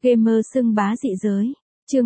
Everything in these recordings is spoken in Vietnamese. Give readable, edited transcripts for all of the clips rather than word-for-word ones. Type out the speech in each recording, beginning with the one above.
Gamer xưng bá dị giới. Chương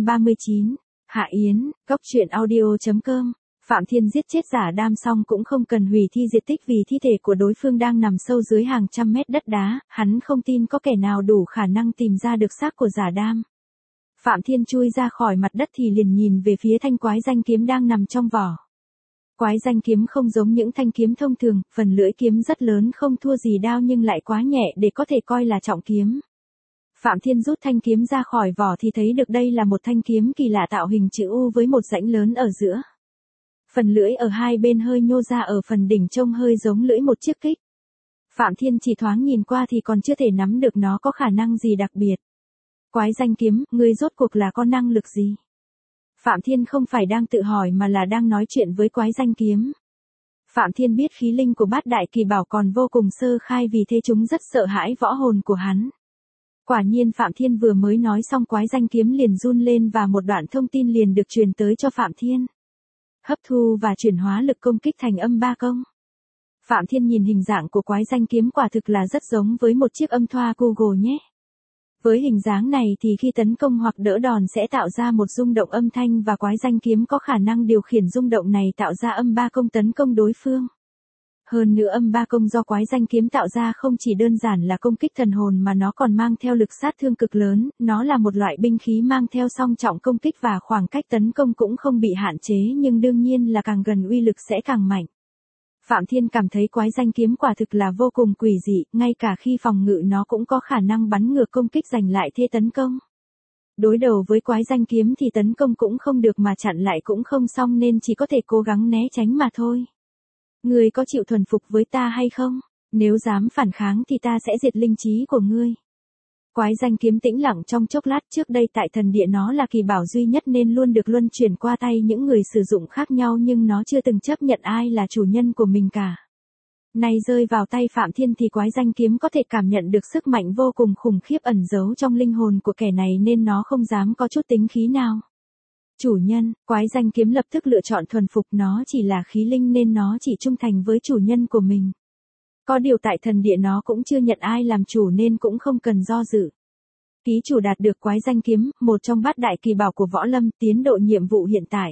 239. Hạ Yến, Góc truyện audio.com. Phạm Thiên giết chết Giả Đam xong cũng không cần hủy thi diệt tích vì thi thể của đối phương đang nằm sâu dưới hàng trăm mét đất đá, hắn không tin có kẻ nào đủ khả năng tìm ra được xác của Giả Đam. Phạm Thiên chui ra khỏi mặt đất thì liền nhìn về phía thanh quái danh kiếm đang nằm trong vỏ. Quái danh kiếm không giống những thanh kiếm thông thường, phần lưỡi kiếm rất lớn không thua gì đao nhưng lại quá nhẹ để có thể coi là trọng kiếm. Phạm Thiên rút thanh kiếm ra khỏi vỏ thì thấy được đây là một thanh kiếm kỳ lạ tạo hình chữ U với một rãnh lớn ở giữa. Phần lưỡi ở hai bên hơi nhô ra, ở phần đỉnh trông hơi giống lưỡi một chiếc kích. Phạm Thiên chỉ thoáng nhìn qua thì còn chưa thể nắm được nó có khả năng gì đặc biệt. Quái danh kiếm, ngươi rốt cuộc là có năng lực gì? Phạm Thiên không phải đang tự hỏi mà là đang nói chuyện với quái danh kiếm. Phạm Thiên biết khí linh của bát đại kỳ bảo còn vô cùng sơ khai, vì thế chúng rất sợ hãi võ hồn của hắn. Quả nhiên Phạm Thiên vừa mới nói xong quái danh kiếm liền run lên và một đoạn thông tin liền được truyền tới cho Phạm Thiên. Hấp thu và chuyển hóa lực công kích thành âm ba công. Phạm Thiên nhìn hình dạng của quái danh kiếm quả thực là rất giống với một chiếc âm thoa Google nhé. Với hình dáng này thì khi tấn công hoặc đỡ đòn sẽ tạo ra một rung động âm thanh và quái danh kiếm có khả năng điều khiển rung động này tạo ra âm ba công tấn công đối phương. Hơn nữa âm ba công do quái danh kiếm tạo ra không chỉ đơn giản là công kích thần hồn mà nó còn mang theo lực sát thương cực lớn, nó là một loại binh khí mang theo song trọng công kích và khoảng cách tấn công cũng không bị hạn chế, nhưng đương nhiên là càng gần uy lực sẽ càng mạnh. Phạm Thiên cảm thấy quái danh kiếm quả thực là vô cùng quỷ dị, ngay cả khi phòng ngự nó cũng có khả năng bắn ngược công kích giành lại thế tấn công. Đối đầu với quái danh kiếm thì tấn công cũng không được mà chặn lại cũng không xong nên chỉ có thể cố gắng né tránh mà thôi. Ngươi có chịu thuần phục với ta hay không? Nếu dám phản kháng thì ta sẽ diệt linh trí của ngươi. Quái danh kiếm tĩnh lặng trong chốc lát, trước đây tại thần địa nó là kỳ bảo duy nhất nên luôn được luân chuyển qua tay những người sử dụng khác nhau, nhưng nó chưa từng chấp nhận ai là chủ nhân của mình cả. Nay rơi vào tay Phạm Thiên thì quái danh kiếm có thể cảm nhận được sức mạnh vô cùng khủng khiếp ẩn giấu trong linh hồn của kẻ này nên nó không dám có chút tính khí nào. Chủ nhân, quái danh kiếm lập tức lựa chọn thuần phục, nó chỉ là khí linh nên nó chỉ trung thành với chủ nhân của mình. Có điều tại thần địa nó cũng chưa nhận ai làm chủ nên cũng không cần do dự. Ký chủ đạt được quái danh kiếm, một trong bát đại kỳ bảo của võ lâm, tiến độ nhiệm vụ hiện tại.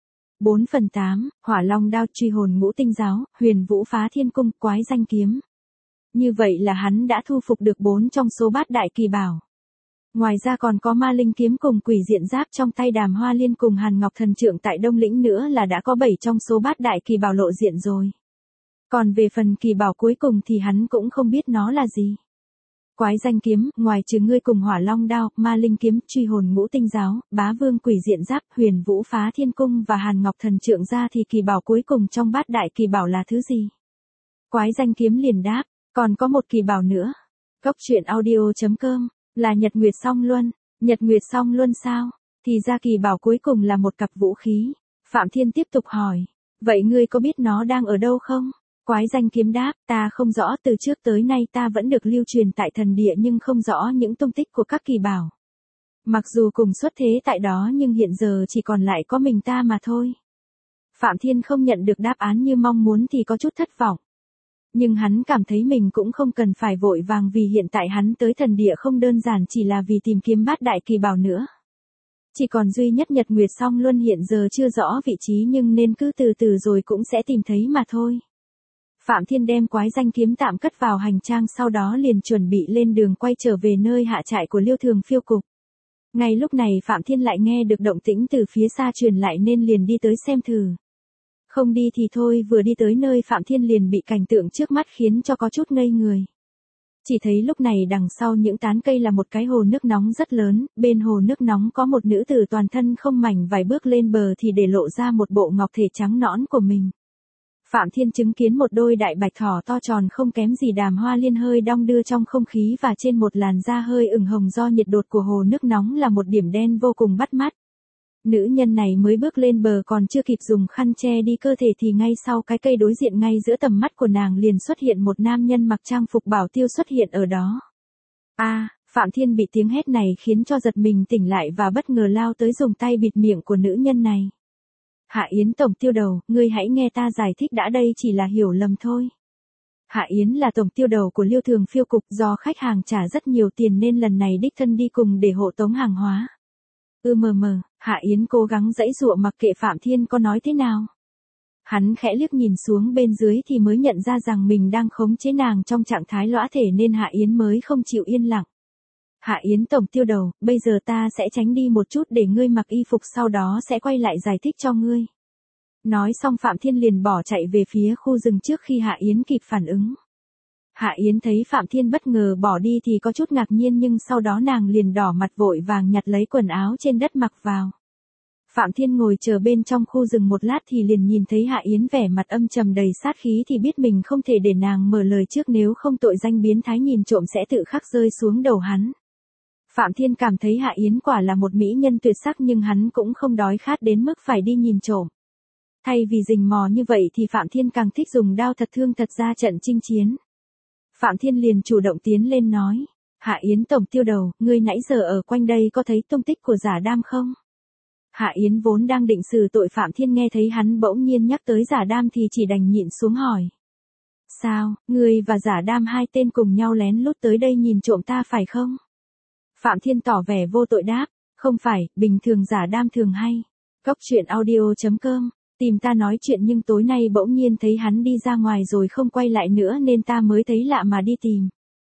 4/8, Hỏa Long đao, truy hồn ngũ tinh giáo, huyền vũ phá thiên cung, quái danh kiếm. Như vậy là hắn đã thu phục được 4 trong số bát đại kỳ bảo. Ngoài ra còn có ma linh kiếm cùng quỷ diện giáp trong tay Đàm Hoa Liên cùng Hàn Ngọc Thần Trượng tại Đông Lĩnh nữa là đã có 7 trong số bát đại kỳ bảo lộ diện rồi. Còn về phần kỳ bảo cuối cùng thì hắn cũng không biết nó là gì. Quái danh kiếm, ngoài trừ ngươi cùng Hỏa Long đao, ma linh kiếm, truy hồn ngũ tinh giáo, bá vương quỷ diện giáp, huyền vũ phá thiên cung và Hàn Ngọc Thần Trượng ra thì kỳ bảo cuối cùng trong bát đại kỳ bảo là thứ gì? Quái danh kiếm liền đáp, còn có một kỳ bảo nữa. Góc truyện audio.com, là Nhật Nguyệt Song Luân. Nhật Nguyệt Song Luân sao? Thì ra kỳ bảo cuối cùng là một cặp vũ khí. Phạm Thiên tiếp tục hỏi, vậy ngươi có biết nó đang ở đâu không? Quái danh kiếm đáp, ta không rõ, từ trước tới nay ta vẫn được lưu truyền tại thần địa nhưng không rõ những tung tích của các kỳ bảo. Mặc dù cùng xuất thế tại đó nhưng hiện giờ chỉ còn lại có mình ta mà thôi. Phạm Thiên không nhận được đáp án như mong muốn thì có chút thất vọng. Nhưng hắn cảm thấy mình cũng không cần phải vội vàng vì hiện tại hắn tới thần địa không đơn giản chỉ là vì tìm kiếm bát đại kỳ bảo nữa. Chỉ còn duy nhất Nhật Nguyệt Song Luân hiện giờ chưa rõ vị trí nhưng nên cứ từ từ rồi cũng sẽ tìm thấy mà thôi. Phạm Thiên đem quái danh kiếm tạm cất vào hành trang, sau đó liền chuẩn bị lên đường quay trở về nơi hạ trại của Liêu Thường Phiêu Cục. Ngay lúc này Phạm Thiên lại nghe được động tĩnh từ phía xa truyền lại nên liền đi tới xem thử. Không đi thì thôi, vừa đi tới nơi Phạm Thiên liền bị cảnh tượng trước mắt khiến cho có chút ngây người. Chỉ thấy lúc này đằng sau những tán cây là một cái hồ nước nóng rất lớn, bên hồ nước nóng có một nữ tử toàn thân không mảnh vài bước lên bờ thì để lộ ra một bộ ngọc thể trắng nõn của mình. Phạm Thiên chứng kiến một đôi đại bạch thỏ to tròn không kém gì Đàm Hoa Liên hơi đong đưa trong không khí và trên một làn da hơi ửng hồng do nhiệt đột của hồ nước nóng là một điểm đen vô cùng bắt mắt. Nữ nhân này mới bước lên bờ còn chưa kịp dùng khăn che đi cơ thể thì ngay sau cái cây đối diện ngay giữa tầm mắt của nàng liền xuất hiện một nam nhân mặc trang phục bảo tiêu xuất hiện ở đó. Phạm Thiên bị tiếng hét này khiến cho giật mình tỉnh lại và bất ngờ lao tới dùng tay bịt miệng của nữ nhân này. Hạ Yến tổng tiêu đầu, ngươi hãy nghe ta giải thích đã, đây chỉ là hiểu lầm thôi. Hạ Yến là tổng tiêu đầu của Liêu Thường Phiêu cục, do khách hàng trả rất nhiều tiền nên lần này đích thân đi cùng để hộ tống hàng hóa. Hạ Yến cố gắng giãy giụa mặc kệ Phạm Thiên có nói thế nào. Hắn khẽ liếc nhìn xuống bên dưới thì mới nhận ra rằng mình đang khống chế nàng trong trạng thái lõa thể nên Hạ Yến mới không chịu yên lặng. Hạ Yến tổng tiêu đầu, bây giờ ta sẽ tránh đi một chút để ngươi mặc y phục, sau đó sẽ quay lại giải thích cho ngươi. Nói xong Phạm Thiên liền bỏ chạy về phía khu rừng trước khi Hạ Yến kịp phản ứng. Hạ Yến thấy Phạm Thiên bất ngờ bỏ đi thì có chút ngạc nhiên, nhưng sau đó nàng liền đỏ mặt vội vàng nhặt lấy quần áo trên đất mặc vào. Phạm Thiên ngồi chờ bên trong khu rừng một lát thì liền nhìn thấy Hạ Yến vẻ mặt âm trầm đầy sát khí thì biết mình không thể để nàng mở lời trước, nếu không tội danh biến thái nhìn trộm sẽ tự khắc rơi xuống đầu hắn. Phạm Thiên cảm thấy Hạ Yến quả là một mỹ nhân tuyệt sắc, nhưng hắn cũng không đói khát đến mức phải đi nhìn trộm. Thay vì rình mò như vậy thì Phạm Thiên càng thích dùng đao thật thương thật ra trận chinh chiến. Phạm Thiên liền chủ động tiến lên nói, Hạ Yến tổng tiêu đầu, ngươi nãy giờ ở quanh đây có thấy tung tích của Giả Đam không? Hạ Yến vốn đang định xử tội Phạm Thiên, nghe thấy hắn bỗng nhiên nhắc tới Giả Đam thì chỉ đành nhịn xuống hỏi. Sao, ngươi và Giả Đam hai tên cùng nhau lén lút tới đây nhìn trộm ta phải không? Phạm Thiên tỏ vẻ vô tội đáp, không phải, bình thường Giả Đam thường hay. Góc audio.com, tìm ta nói chuyện nhưng tối nay bỗng nhiên thấy hắn đi ra ngoài rồi không quay lại nữa nên ta mới thấy lạ mà đi tìm.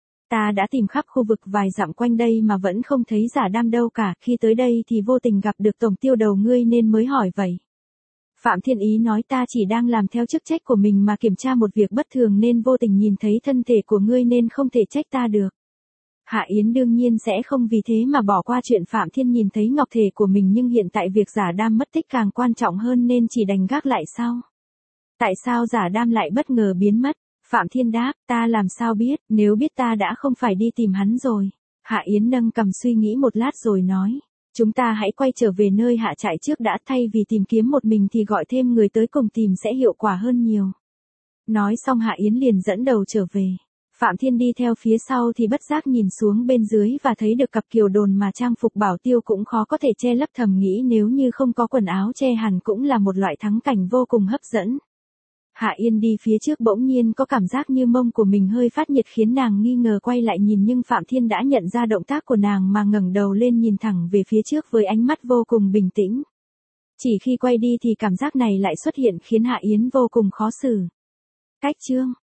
Ta đã tìm khắp khu vực vài dặm quanh đây mà vẫn không thấy Giả Đam đâu cả, khi tới đây thì vô tình gặp được tổng tiêu đầu ngươi nên mới hỏi vậy. Phạm Thiên ý nói ta chỉ đang làm theo chức trách của mình mà kiểm tra một việc bất thường nên vô tình nhìn thấy thân thể của ngươi nên không thể trách ta được. Hạ Yến đương nhiên sẽ không vì thế mà bỏ qua chuyện Phạm Thiên nhìn thấy ngọc thể của mình, nhưng hiện tại việc Giả Đam mất tích càng quan trọng hơn nên chỉ đành gác lại sau. Tại sao Giả Đam lại bất ngờ biến mất? Phạm Thiên đáp, ta làm sao biết, nếu biết ta đã không phải đi tìm hắn rồi. Hạ Yến nâng cằm suy nghĩ một lát rồi nói, chúng ta hãy quay trở về nơi hạ trại trước đã, thay vì tìm kiếm một mình thì gọi thêm người tới cùng tìm sẽ hiệu quả hơn nhiều. Nói xong Hạ Yến liền dẫn đầu trở về. Phạm Thiên đi theo phía sau thì bất giác nhìn xuống bên dưới và thấy được cặp kiều đồn mà trang phục bảo tiêu cũng khó có thể che lấp, thầm nghĩ nếu như không có quần áo che hẳn cũng là một loại thắng cảnh vô cùng hấp dẫn. Hạ Yên đi phía trước bỗng nhiên có cảm giác như mông của mình hơi phát nhiệt khiến nàng nghi ngờ quay lại nhìn, nhưng Phạm Thiên đã nhận ra động tác của nàng mà ngẩng đầu lên nhìn thẳng về phía trước với ánh mắt vô cùng bình tĩnh. Chỉ khi quay đi thì cảm giác này lại xuất hiện khiến Hạ Yến vô cùng khó xử. Cách chương